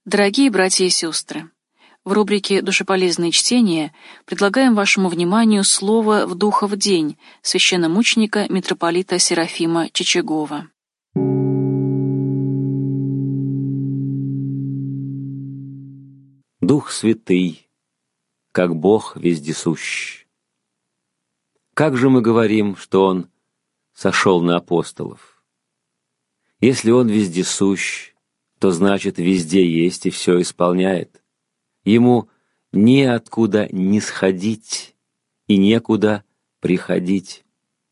Дорогие братья и сестры, в рубрике «Душеполезные чтения» предлагаем вашему вниманию слово «В духа в день» священномученика митрополита Серафима Чичагова. Дух Святый, как Бог вездесущ. Как же мы говорим, что Он сошел на апостолов? Если Он вездесущ, то значит везде есть и все исполняет. Ему неоткуда не сходить и некуда приходить.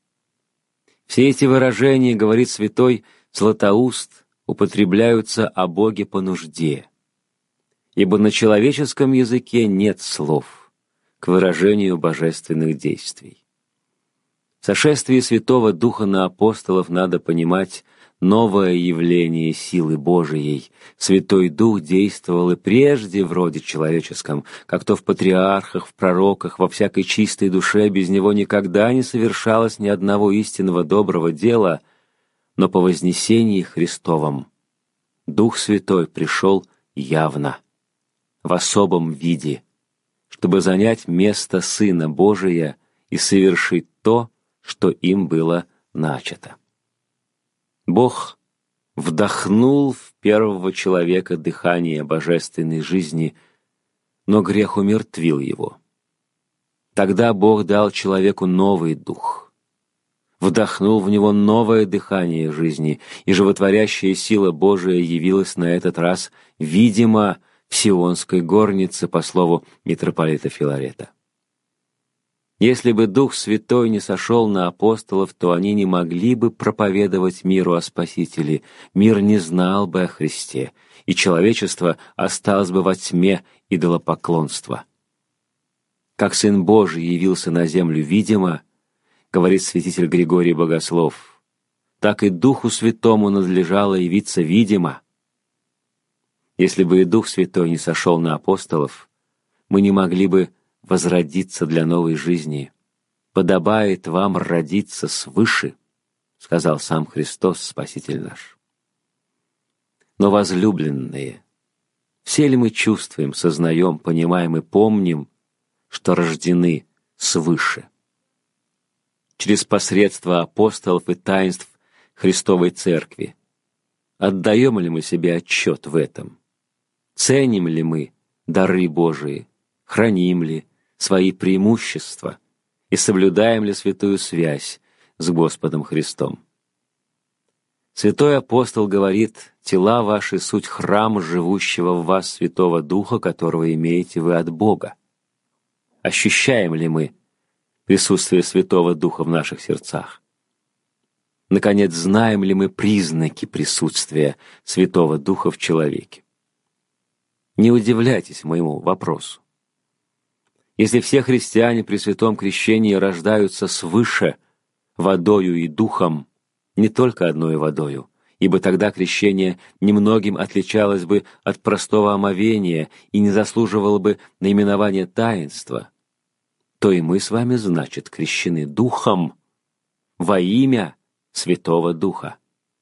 Все эти выражения, говорит святой Златоуст, употребляются о Боге по нужде, ибо на человеческом языке нет слов к выражению божественных действий. В сошествии Святого Духа на апостолов надо понимать новое явление силы Божией. Святой Дух действовал и прежде в роде человеческом, как то в патриархах, в пророках, во всякой чистой душе без него никогда не совершалось ни одного истинного доброго дела, но по вознесении Христовом Дух Святой пришел явно, в особом виде, чтобы занять место Сына Божия и совершить то, что им было начато. Бог вдохнул в первого человека дыхание божественной жизни, но грех умертвил его. Тогда Бог дал человеку новый дух, вдохнул в него новое дыхание жизни, и животворящая сила Божия явилась на этот раз, видимо, в Сионской горнице, по слову митрополита Филарета. Если бы Дух Святой не сошел на апостолов, то они не могли бы проповедовать миру о Спасителе, мир не знал бы о Христе, и человечество осталось бы во тьме идолопоклонства. Как Сын Божий явился на землю видимо, говорит святитель Григорий Богослов, так и Духу Святому надлежало явиться видимо. Если бы и Дух Святой не сошел на апостолов, мы не могли бы возродиться для новой жизни. «Подобает вам родиться свыше», — сказал сам Христос, Спаситель наш. Но, возлюбленные, все ли мы чувствуем, сознаем, понимаем и помним, что рождены свыше? Через посредство апостолов и таинств Христовой Церкви. Отдаем ли мы себе отчет в этом? Ценим ли мы дары Божии? Храним ли свои преимущества и соблюдаем ли святую связь с Господом Христом? Святой апостол говорит: «Тела ваши суть храм живущего в вас Святого Духа, которого имеете вы от Бога». Ощущаем ли мы присутствие Святого Духа в наших сердцах? Наконец, знаем ли мы признаки присутствия Святого Духа в человеке? Не удивляйтесь моему вопросу. Если все христиане при святом крещении рождаются свыше водою и духом, не только одною водою, ибо тогда крещение немногим отличалось бы от простого омовения и не заслуживало бы наименования таинства, то и мы с вами, значит, крещены духом во имя Святого Духа.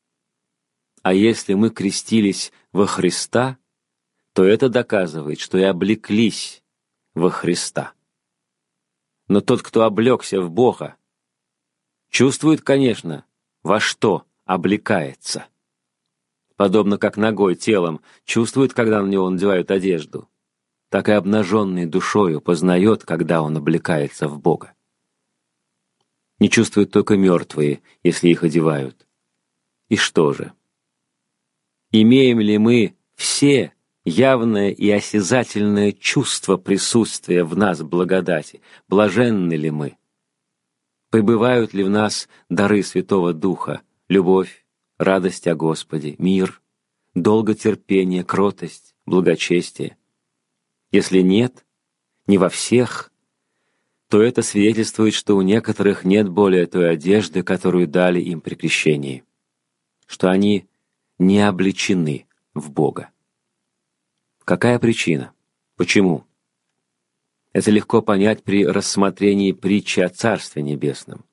А если мы крестились во Христа, то это доказывает, что и облеклись во Христа. Но тот, кто облегся в Бога, чувствует, конечно, во что облекается. Подобно как ногой, телом, чувствует, когда на него надевают одежду, так и обнаженный душою познает, когда он облекается в Бога. Не чувствуют только мертвые, если их одевают. И что же? Имеем ли мы все явное и осязательное чувство присутствия в нас благодати? Блаженны ли мы? Пребывают ли в нас дары Святого Духа, любовь, радость о Господе, мир, долготерпение, кротость, благочестие? Если нет, не во всех, то это свидетельствует, что у некоторых нет более той одежды, которую дали им при крещении, что они не облечены в Бога. Какая причина? Почему? Это легко понять при рассмотрении притчи о Царстве Небесном.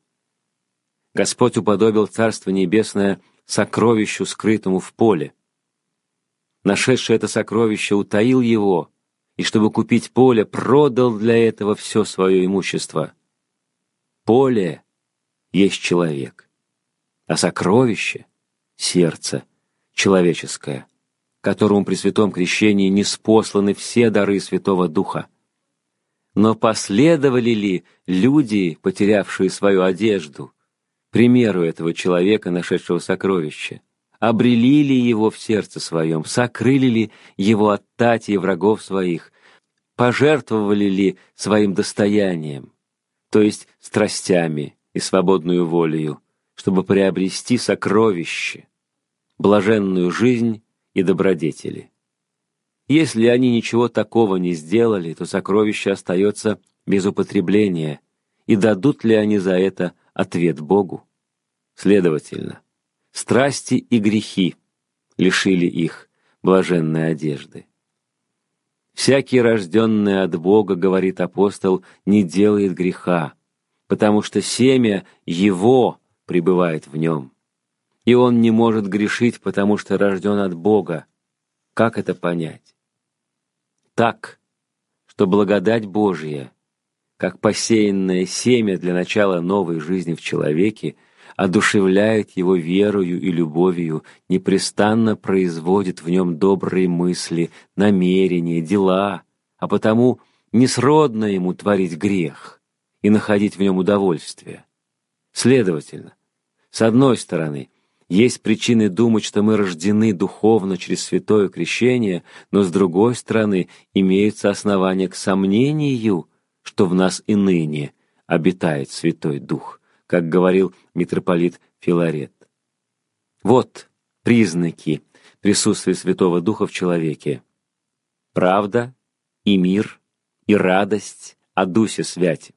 Господь уподобил Царство Небесное сокровищу, скрытому в поле. нашедший это сокровище, утаил его, и, чтобы купить поле, продал для этого все свое имущество. Поле есть человек, а сокровище — сердце человеческое, которому при святом крещении ниспосланы все дары Святого Духа. Но последовали ли люди, потерявшие свою одежду, примеру этого человека, нашедшего сокровище? Обрели ли его в сердце своем, сокрыли ли его от тати и врагов своих, пожертвовали ли своим достоянием, то есть страстями и свободную волею, чтобы приобрести сокровище, блаженную жизнь и добродетели? Если они ничего такого не сделали, то сокровище остается без употребления, и дадут ли они за это ответ Богу? Следовательно, страсти и грехи лишили их блаженной одежды. «Всякий, рожденный от Бога, — говорит апостол, — не делает греха, потому что семя Его пребывает в нем. И он не может грешить, потому что рожден от Бога». Как это понять? Так, что благодать Божья, как посеянное семя для начала новой жизни в человеке, одушевляет его верою и любовью, непрестанно производит в нем добрые мысли, намерения, дела, а потому несродно ему творить грех и находить в нем удовольствие. Следовательно, с одной стороны, есть причины думать, что мы рождены духовно через святое крещение, но с другой стороны, имеются основания к сомнению, что в нас и ныне обитает Святой Дух, как говорил митрополит Филарет. Вот признаки присутствия Святого Духа в человеке: правда и мир и радость о Дусе Святи.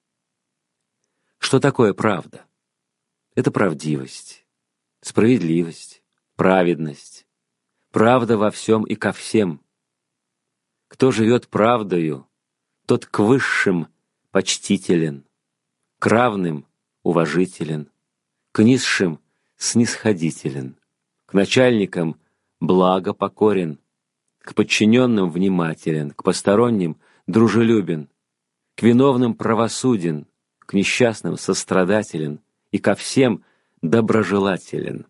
Что такое правда? Это правдивость, справедливость, праведность, правда во всем и ко всем. Кто живет правдою, тот к высшим почтителен, к равным уважителен, к низшим снисходителен, к начальникам благо покорен, к подчиненным внимателен, к посторонним дружелюбен, к виновным правосуден, к несчастным сострадателен и ко всем доброжелателен.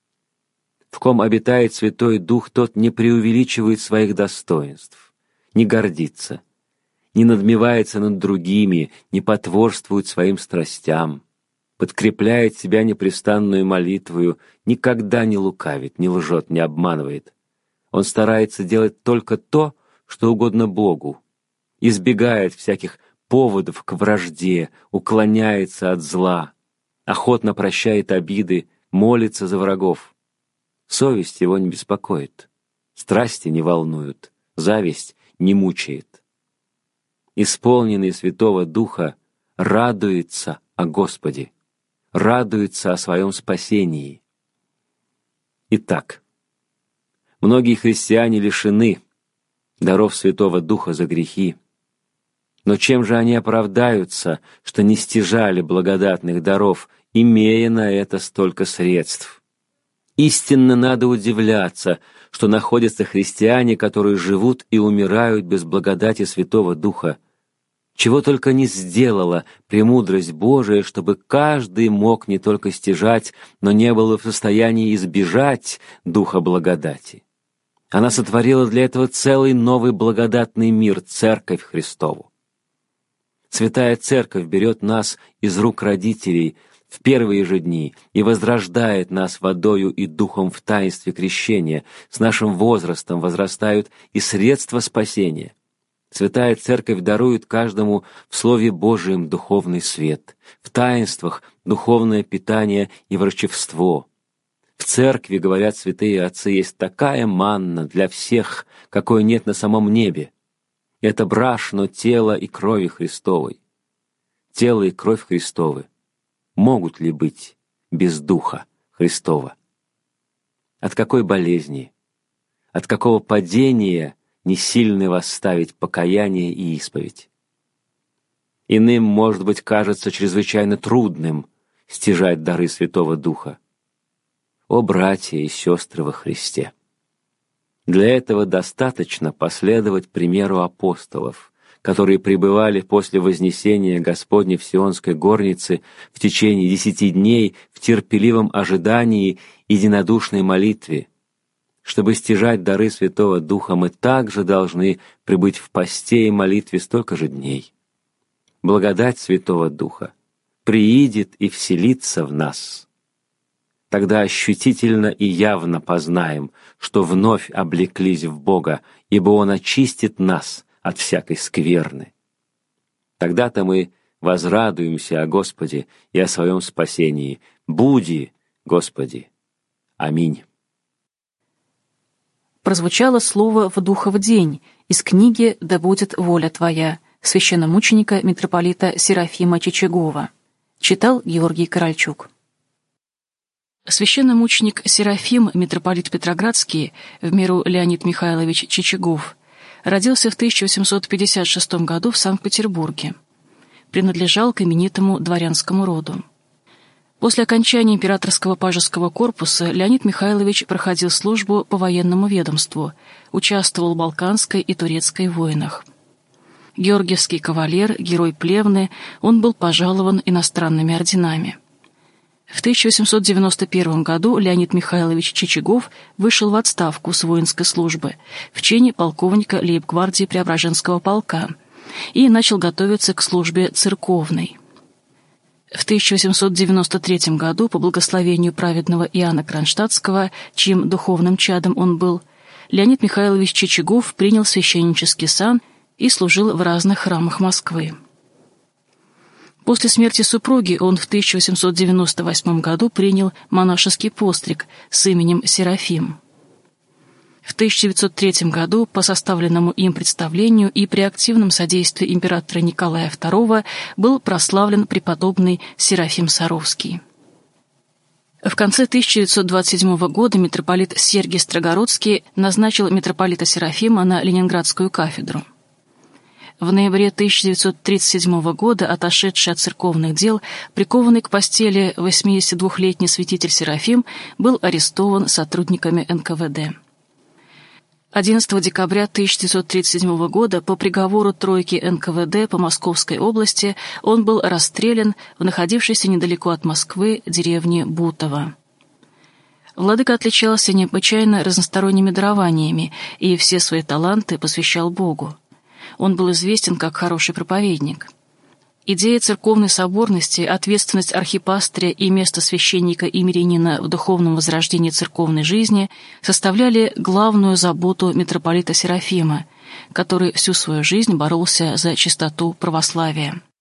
В ком обитает Святой Дух, тот не преувеличивает своих достоинств, не гордится, не надмевается над другими, не потворствует своим страстям, подкрепляет себя непрестанную молитвою, никогда не лукавит, не лжет, не обманывает. Он старается делать только то, что угодно Богу, избегает всяких поводов к вражде, уклоняется от зла, охотно прощает обиды, молится за врагов. Совесть его не беспокоит, страсти не волнуют, зависть не мучает. Исполненный Святого Духа радуется о Господе, радуется о своем спасении. Итак, многие христиане лишены даров Святого Духа за грехи. Но чем же они оправдаются, что не стяжали благодатных даров, имея на это столько средств? Истинно надо удивляться, что находятся христиане, которые живут и умирают без благодати Святого Духа. Чего только не сделала премудрость Божия, чтобы каждый мог не только стяжать, но не был в состоянии избежать Духа благодати. Она сотворила для этого целый новый благодатный мир, Церковь Христову. Святая Церковь берет нас из рук родителей в первые же дни и возрождает нас водою и духом в таинстве крещения. С нашим возрастом возрастают и средства спасения. Святая Церковь дарует каждому в Слове Божием духовный свет, в таинствах духовное питание и врачевство. В Церкви, говорят святые отцы, есть такая манна для всех, какой нет на самом небе. Это брашно тела и крови Христовой. Тело и кровь Христовы могут ли быть без Духа Христова? От какой болезни, от какого падения не сильны восставить покаяние и исповедь? Иным, может быть, кажется чрезвычайно трудным стяжать дары Святого Духа. О, братья и сестры во Христе! Для этого достаточно последовать примеру апостолов, которые пребывали после вознесения Господня в Сионской горнице в течение 10 дней в терпеливом ожидании и единодушной молитве. Чтобы стяжать дары Святого Духа, мы также должны пребыть в посте и молитве столько же дней. Благодать Святого Духа приидет и вселится в нас. Тогда ощутительно и явно познаем, что вновь облеклись в Бога, ибо Он очистит нас от всякой скверны. Тогда-то мы возрадуемся о Господе и о своем спасении. Буди, Господи. Аминь. Прозвучало слово «в Духов день» из книги «Да будет воля Твоя» священномученика митрополита Серафима Чичагова. Читал Георгий Корольчук. Священномученик Серафим, митрополит Петроградский, в меру Леонид Михайлович Чичагов, родился в 1856 году в Санкт-Петербурге. Принадлежал к именитому дворянскому роду. После окончания императорского пажеского корпуса Леонид Михайлович проходил службу по военному ведомству, участвовал в Балканской и Турецкой войнах. Георгиевский кавалер, герой Плевны, он был пожалован иностранными орденами. В 1891 году Леонид Михайлович Чичагов вышел в отставку с воинской службы в чине полковника лейб-гвардии Преображенского полка и начал готовиться к службе церковной. В 1893 году, по благословению праведного Иоанна Кронштадтского, чьим духовным чадом он был, Леонид Михайлович Чичагов принял священнический сан и служил в разных храмах Москвы. После смерти супруги он в 1898 году принял монашеский постриг с именем Серафим. В 1903 году по составленному им представлению и при активном содействии императора Николая II был прославлен преподобный Серафим Саровский. В конце 1927 года митрополит Сергий Строгородский назначил митрополита Серафима на Ленинградскую кафедру. В ноябре 1937 года, отошедший от церковных дел, прикованный к постели 82-летний святитель Серафим, был арестован сотрудниками НКВД. 11 декабря 1937 года по приговору тройки НКВД по Московской области он был расстрелян в находившейся недалеко от Москвы деревне Бутово. Владыка отличался необычайно разносторонними дарованиями и все свои таланты посвящал Богу. Он был известен как хороший проповедник. Идея церковной соборности, ответственность архипастыря и место священника и мирянина в духовном возрождении церковной жизни составляли главную заботу митрополита Серафима, который всю свою жизнь боролся за чистоту православия.